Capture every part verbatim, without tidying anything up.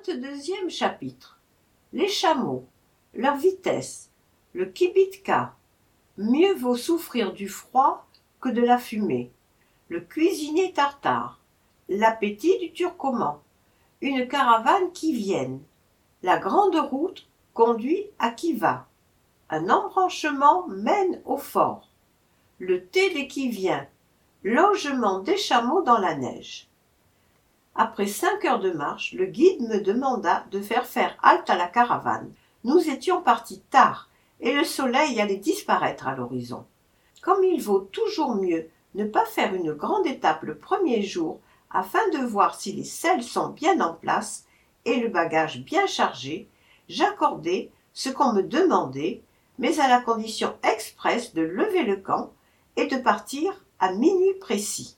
vingt-deuxième chapitre. Les chameaux, leur vitesse, le kibitka. Mieux vaut souffrir du froid que de la fumée. Le cuisinier tartare, l'appétit du turcoman, une caravane qui vienne. La grande route conduit à Khiva. Un embranchement mène au fort. Le thé des qui vient, logement des chameaux dans la neige. Après cinq heures de marche, le guide me demanda de faire faire halte à la caravane. Nous étions partis tard, et le soleil allait disparaître à l'horizon. Comme il vaut toujours mieux ne pas faire une grande étape le premier jour, afin de voir si les selles sont bien en place et le bagage bien chargé, j'accordai ce qu'on me demandait, mais à la condition expresse de lever le camp et de partir à minuit précis.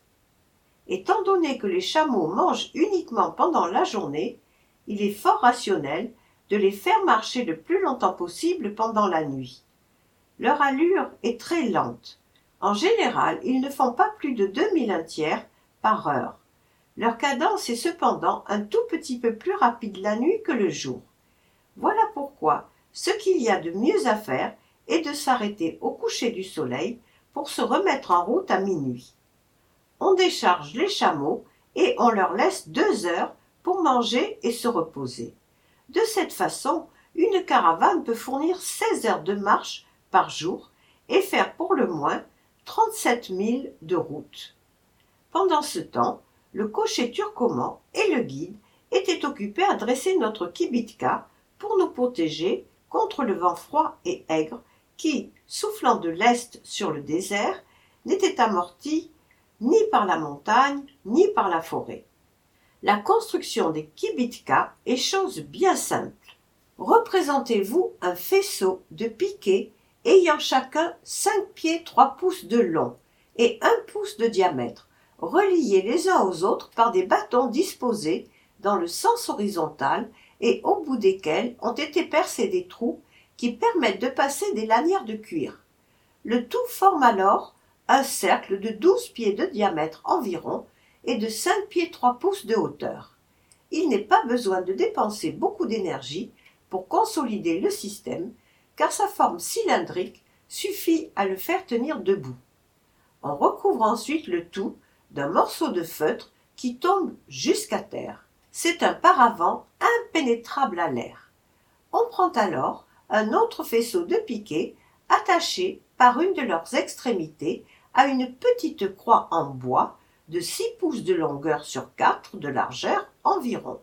Étant donné que les chameaux mangent uniquement pendant la journée, il est fort rationnel de les faire marcher le plus longtemps possible pendant la nuit. Leur allure est très lente. En général, ils ne font pas plus de deux milles un tiers par heure. Leur cadence est cependant un tout petit peu plus rapide la nuit que le jour. Voilà pourquoi ce qu'il y a de mieux à faire est de s'arrêter au coucher du soleil pour se remettre en route à minuit. On décharge les chameaux et on leur laisse deux heures pour manger et se reposer. De cette façon, une caravane peut fournir seize heures de marche par jour et faire pour le moins trente-sept milles de route. Pendant ce temps, le cocher turcoman et le guide étaient occupés à dresser notre kibitka pour nous protéger contre le vent froid et aigre qui, soufflant de l'est sur le désert, n'était amorti ni par la montagne ni par la forêt. La construction des kibitkas est chose bien simple. Représentez-vous un faisceau de piquets ayant chacun cinq pieds trois pouces de long et un pouce de diamètre, reliés les uns aux autres par des bâtons disposés dans le sens horizontal et au bout desquels ont été percés des trous qui permettent de passer des lanières de cuir. Le tout forme alors un cercle de douze pieds de diamètre environ et de cinq pieds trois pouces de hauteur. Il n'est pas besoin de dépenser beaucoup d'énergie pour consolider le système, car sa forme cylindrique suffit à le faire tenir debout. On recouvre ensuite le tout d'un morceau de feutre qui tombe jusqu'à terre. C'est un paravent impénétrable à l'air. On prend alors un autre faisceau de piquets attaché par une de leurs extrémités à une petite croix en bois de six pouces de longueur sur quatre de largeur environ.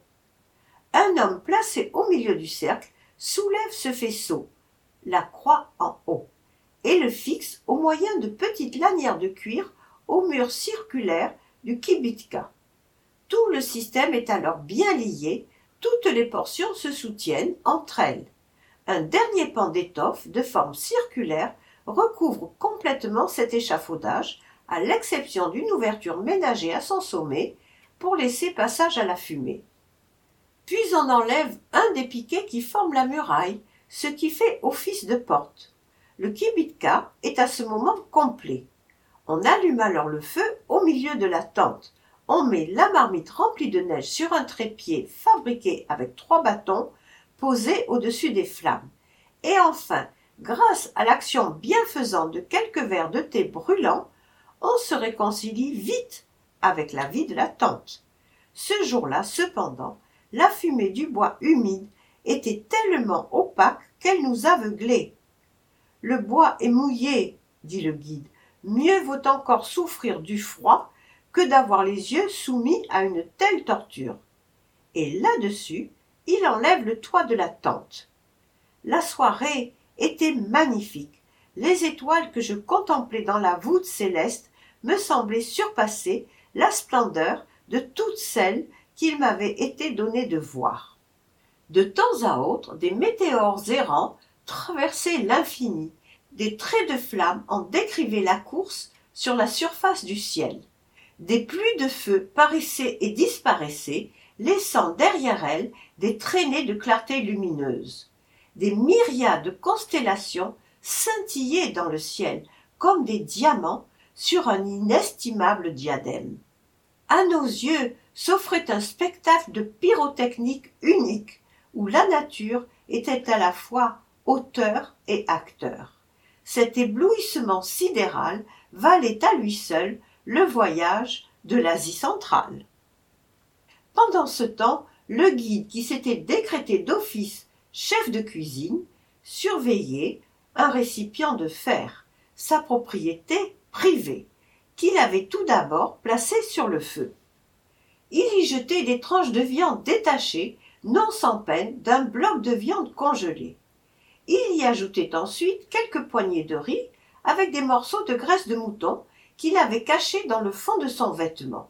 Un homme placé au milieu du cercle soulève ce faisceau, la croix en haut, et le fixe au moyen de petites lanières de cuir au mur circulaire du kibitka. Tout le système est alors bien lié, toutes les portions se soutiennent entre elles. Un dernier pan d'étoffe de forme circulaire recouvre complètement cet échafaudage, à l'exception d'une ouverture ménagée à son sommet pour laisser passage à la fumée. Puis on enlève un des piquets qui forment la muraille, ce qui fait office de porte. Le kibitka est à ce moment complet. On allume alors le feu au milieu de la tente. On met la marmite remplie de neige sur un trépied fabriqué avec trois bâtons posés au-dessus des flammes. Et enfin, grâce à l'action bienfaisante de quelques verres de thé brûlant, on se réconcilie vite avec la vie de la tente. Ce jour-là, cependant, la fumée du bois humide était tellement opaque qu'elle nous aveuglait. « Le bois est mouillé, » dit le guide. « Mieux vaut encore souffrir du froid que d'avoir les yeux soumis à une telle torture. » Et là-dessus, il enlève le toit de la tente. La soirée était magnifique. Les étoiles que je contemplais dans la voûte céleste me semblaient surpasser la splendeur de toutes celles qu'il m'avait été donné de voir. De temps à autre, des météores errants traversaient l'infini. Des traits de flammes en décrivaient la course sur la surface du ciel. Des pluies de feu paraissaient et disparaissaient, laissant derrière elles des traînées de clarté lumineuse. Des myriades de constellations scintillaient dans le ciel comme des diamants sur un inestimable diadème. À nos yeux, s'offrait un spectacle de pyrotechnique unique, où la nature était à la fois auteur et acteur. Cet éblouissement sidéral valait à lui seul le voyage de l'Asie centrale. Pendant ce temps, le guide qui s'était décrété d'office chef de cuisine surveillait un récipient de fer, sa propriété privée, qu'il avait tout d'abord placé sur le feu. Il y jetait des tranches de viande détachées, non sans peine, d'un bloc de viande congelée. Il y ajoutait ensuite quelques poignées de riz avec des morceaux de graisse de mouton qu'il avait cachés dans le fond de son vêtement.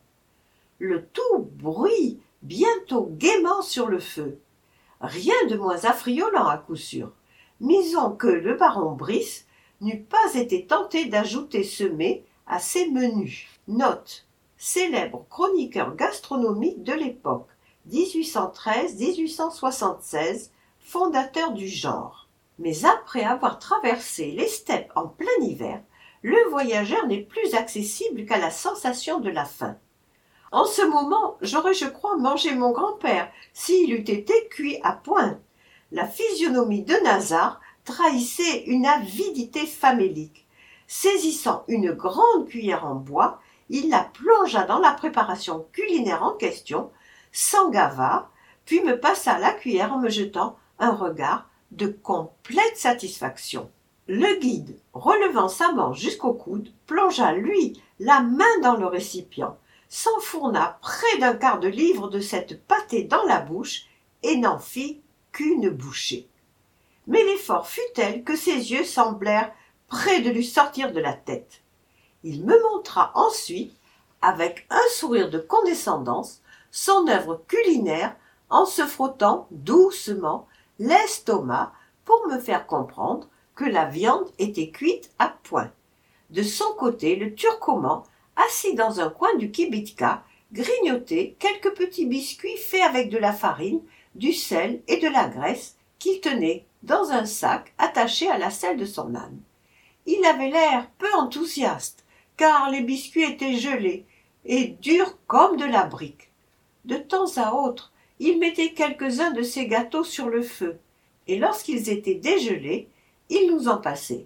Le tout bruit bientôt gaiement sur le feu. Rien de moins affriolant à coup sûr. Misons que le baron Brice n'eût pas été tenté d'ajouter ce mets à ses menus. Note. Célèbre chroniqueur gastronomique de l'époque, dix-huit cent treize à dix-huit cent soixante-seize, fondateur du genre. Mais après avoir traversé les steppes en plein hiver, le voyageur n'est plus accessible qu'à la sensation de la faim. En ce moment, j'aurais, je crois, mangé mon grand-père s'il eût été cuit à point. La physionomie de Nazar trahissait une avidité famélique. Saisissant une grande cuillère en bois, il la plongea dans la préparation culinaire en question, s'engava, puis me passa la cuillère en me jetant un regard de complète satisfaction. Le guide, relevant sa manche jusqu'au coude, plongea, lui, la main dans le récipient, s'enfourna près d'un quart de livre de cette pâtée dans la bouche et n'en fit qu'une bouchée. Mais l'effort fut tel que ses yeux semblèrent près de lui sortir de la tête. Il me montra ensuite, avec un sourire de condescendance, son œuvre culinaire en se frottant doucement l'estomac pour me faire comprendre que la viande était cuite à point. De son côté, le Turcoman, assis dans un coin du kibitka, grignotait quelques petits biscuits faits avec de la farine, du sel et de la graisse qu'il tenait dans un sac attaché à la selle de son âne. Il avait l'air peu enthousiaste, car les biscuits étaient gelés et durs comme de la brique. De temps à autre, il mettait quelques-uns de ces gâteaux sur le feu, et lorsqu'ils étaient dégelés, il nous en passait.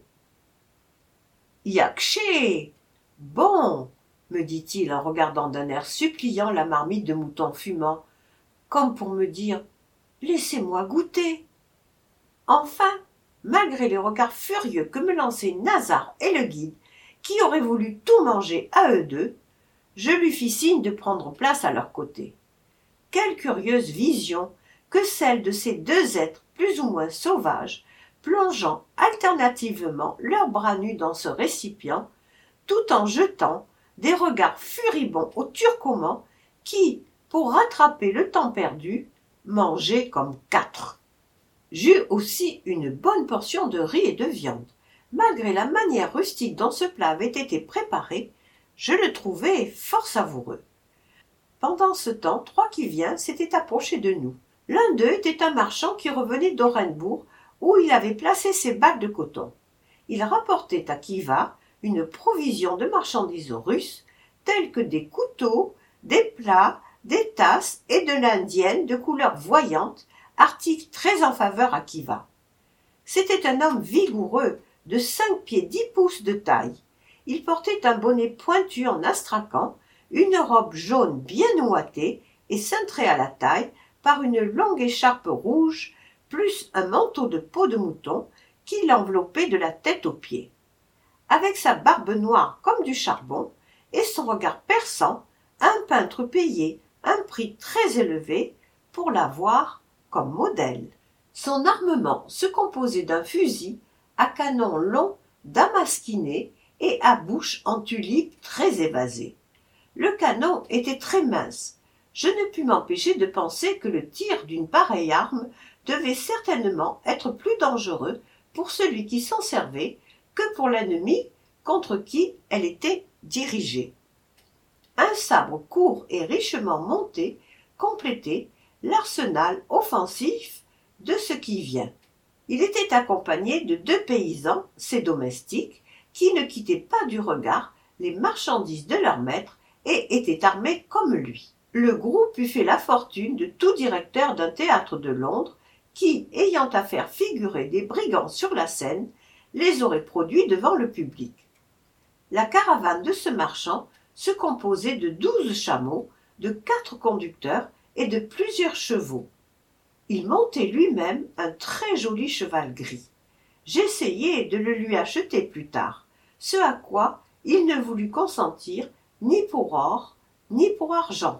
« Yakché ! Bon !» me dit-il en regardant d'un air suppliant la marmite de mouton fumant, comme pour me dire « Laissez-moi goûter !» Enfin, malgré les regards furieux que me lançaient Nazar et le guide, qui auraient voulu tout manger à eux deux, je lui fis signe de prendre place à leur côté. Quelle curieuse vision que celle de ces deux êtres plus ou moins sauvages, plongeant alternativement leurs bras nus dans ce récipient, tout en jetant des regards furibonds au Turcoman qui, pour rattraper le temps perdu, mangeait comme quatre. J'eus aussi une bonne portion de riz et de viande. Malgré la manière rustique dont ce plat avait été préparé, je le trouvai fort savoureux. Pendant ce temps, trois qui-viens s'étaient approchés de nous. L'un d'eux était un marchand qui revenait d'Orenbourg, où il avait placé ses bacs de coton. Il rapportait à Khiva une provision de marchandises russes, telles que des couteaux, des plats, des tasses et de l'indienne de couleur voyante, article très en faveur à Khiva. C'était un homme vigoureux, de cinq pieds dix pouces de taille. Il portait un bonnet pointu en astrakhan, une robe jaune bien ouatée et cintrée à la taille par une longue écharpe rouge, plus un manteau de peau de mouton qui l'enveloppait de la tête aux pieds. Avec sa barbe noire comme du charbon et son regard perçant, un peintre payait un prix très élevé pour l'avoir comme modèle. Son armement se composait d'un fusil à canon long damasquiné et à bouche en tulipe très évasée. Le canon était très mince. Je ne pus m'empêcher de penser que le tir d'une pareille arme devait certainement être plus dangereux pour celui qui s'en servait que pour l'ennemi contre qui elle était dirigée. Un sabre court et richement monté complétait l'arsenal offensif de ce qui vient. Il était accompagné de deux paysans, ses domestiques, qui ne quittaient pas du regard les marchandises de leur maître et étaient armés comme lui. Le groupe eût fait la fortune de tout directeur d'un théâtre de Londres qui, ayant à faire figurer des brigands sur la scène, les aurait produits devant le public. La caravane de ce marchand se composait de douze chameaux, de quatre conducteurs et de plusieurs chevaux. Il montait lui-même un très joli cheval gris. J'essayai de le lui acheter plus tard, ce à quoi il ne voulut consentir ni pour or, ni pour argent.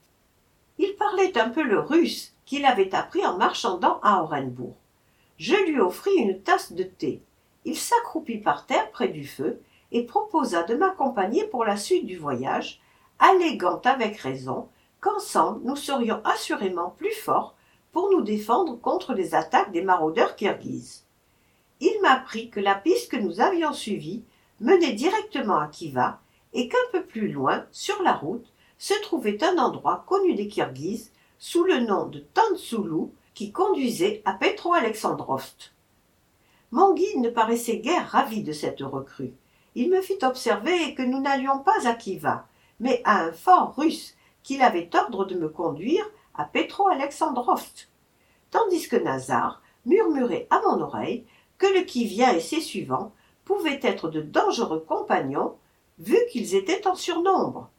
Il parlait un peu le russe qu'il avait appris en marchandant à Orenbourg. Je lui offris une tasse de thé. Il s'accroupit par terre près du feu et proposa de m'accompagner pour la suite du voyage, alléguant avec raison qu'ensemble nous serions assurément plus forts pour nous défendre contre les attaques des maraudeurs kirghizes. Il m'apprit que la piste que nous avions suivie menait directement à Khiva et qu'un peu plus loin, sur la route, se trouvait un endroit connu des Kirghizes sous le nom de Tansoulou qui conduisait à Petro-Alexandrovsk. Mon guide ne paraissait guère ravi de cette recrue. Il me fit observer que nous n'allions pas à Khiva, mais à un fort russe qu'il avait ordre de me conduire à Petro-Alexandrovsk, tandis que Nazar murmurait à mon oreille que le qui-vient et ses suivants pouvaient être de dangereux compagnons, vu qu'ils étaient en surnombre.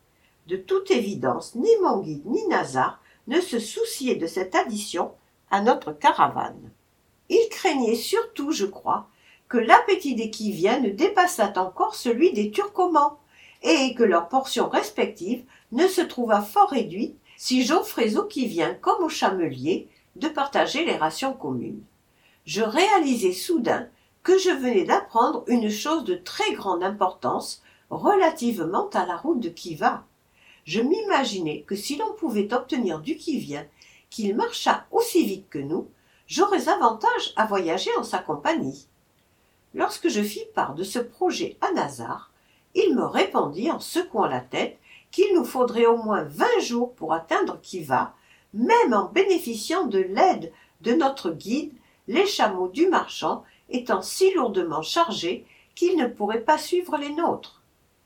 De toute évidence, ni mon guide ni Nazar ne se souciaient de cette addition à notre caravane. Ils craignaient surtout, je crois, que l'appétit des qui-viens ne dépassât encore celui des Turcomans, et que leurs portions respectives ne se trouvât fort réduite si j'offrais aux qui-viens comme aux chameliers de partager les rations communes. Je réalisai soudain que je venais d'apprendre une chose de très grande importance relativement à la route de Khiva. Je m'imaginais que si l'on pouvait obtenir du qui-vient qu'il marchât aussi vite que nous, j'aurais avantage à voyager en sa compagnie. Lorsque je fis part de ce projet à Nazar, il me répondit en secouant la tête qu'il nous faudrait au moins vingt jours pour atteindre Khiva, même en bénéficiant de l'aide de notre guide, les chameaux du marchand étant si lourdement chargés qu'ils ne pourraient pas suivre les nôtres.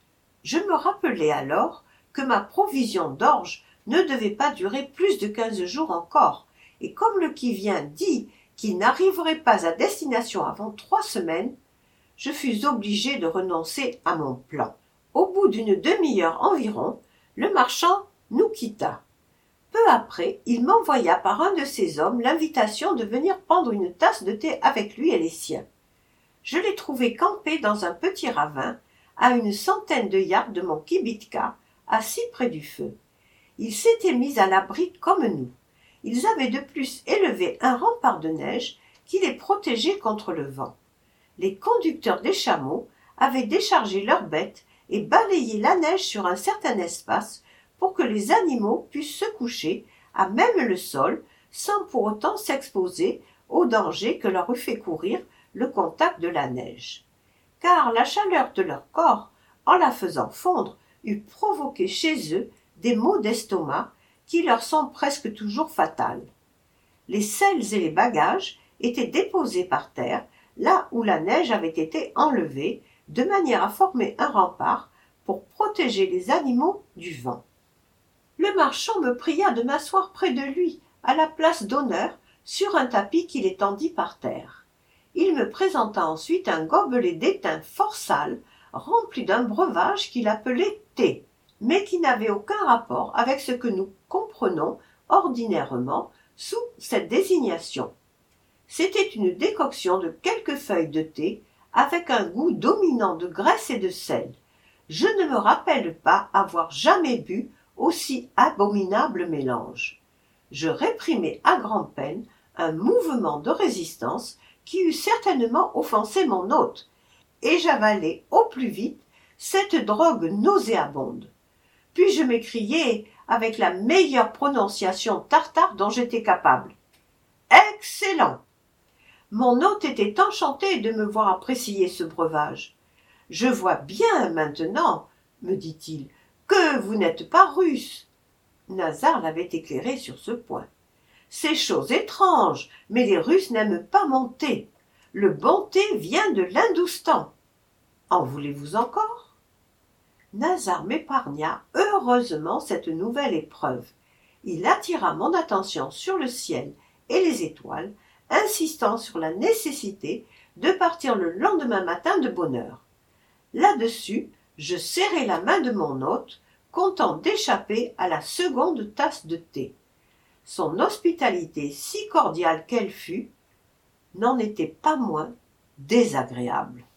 Je me rappelai alors que ma provision d'orge ne devait pas durer plus de quinze jours encore, et comme le qui-vient dit qu'il n'arriverait pas à destination avant trois semaines, je fus obligé de renoncer à mon plan. Au bout d'une demi-heure environ, le marchand nous quitta. Peu après, il m'envoya par un de ses hommes l'invitation de venir prendre une tasse de thé avec lui et les siens. Je l'ai trouvé campé dans un petit ravin, à une centaine de yards de mon kibitka, assis près du feu. Ils s'étaient mis à l'abri comme nous. Ils avaient de plus élevé un rempart de neige qui les protégeait contre le vent. Les conducteurs des chameaux avaient déchargé leurs bêtes et balayé la neige sur un certain espace pour que les animaux puissent se coucher à même le sol sans pour autant s'exposer au danger que leur eût fait courir le contact de la neige. Car la chaleur de leur corps, en la faisant fondre, eût provoqué chez eux des maux d'estomac qui leur sont presque toujours fatales. Les selles et les bagages étaient déposés par terre, là où la neige avait été enlevée, de manière à former un rempart pour protéger les animaux du vent. Le marchand me pria de m'asseoir près de lui, à la place d'honneur, sur un tapis qu'il étendit par terre. Il me présenta ensuite un gobelet d'étain fort sale, rempli d'un breuvage qu'il appelait thé, mais qui n'avait aucun rapport avec ce que nous comprenons ordinairement sous cette désignation. C'était une décoction de quelques feuilles de thé avec un goût dominant de graisse et de sel. Je ne me rappelle pas avoir jamais bu aussi abominable mélange. Je réprimai à grand-peine un mouvement de résistance qui eût certainement offensé mon hôte, et j'avalai au plus vite cette drogue nauséabonde. Puis je m'écriai avec la meilleure prononciation tartare dont j'étais capable. « Excellent !» Mon hôte était enchanté de me voir apprécier ce breuvage. « Je vois bien maintenant, me dit-il, que vous n'êtes pas russe. » Nazar l'avait éclairé sur ce point. « C'est chose étrange, mais les Russes n'aiment pas mon thé. Le bon thé vient de l'Hindoustan. En voulez-vous encore ?» Nazar m'épargna heureusement cette nouvelle épreuve. Il attira mon attention sur le ciel et les étoiles, insistant sur la nécessité de partir le lendemain matin de bonne heure. Là-dessus, je serrai la main de mon hôte, content d'échapper à la seconde tasse de thé. Son hospitalité, si cordiale qu'elle fût, n'en était pas moins désagréable.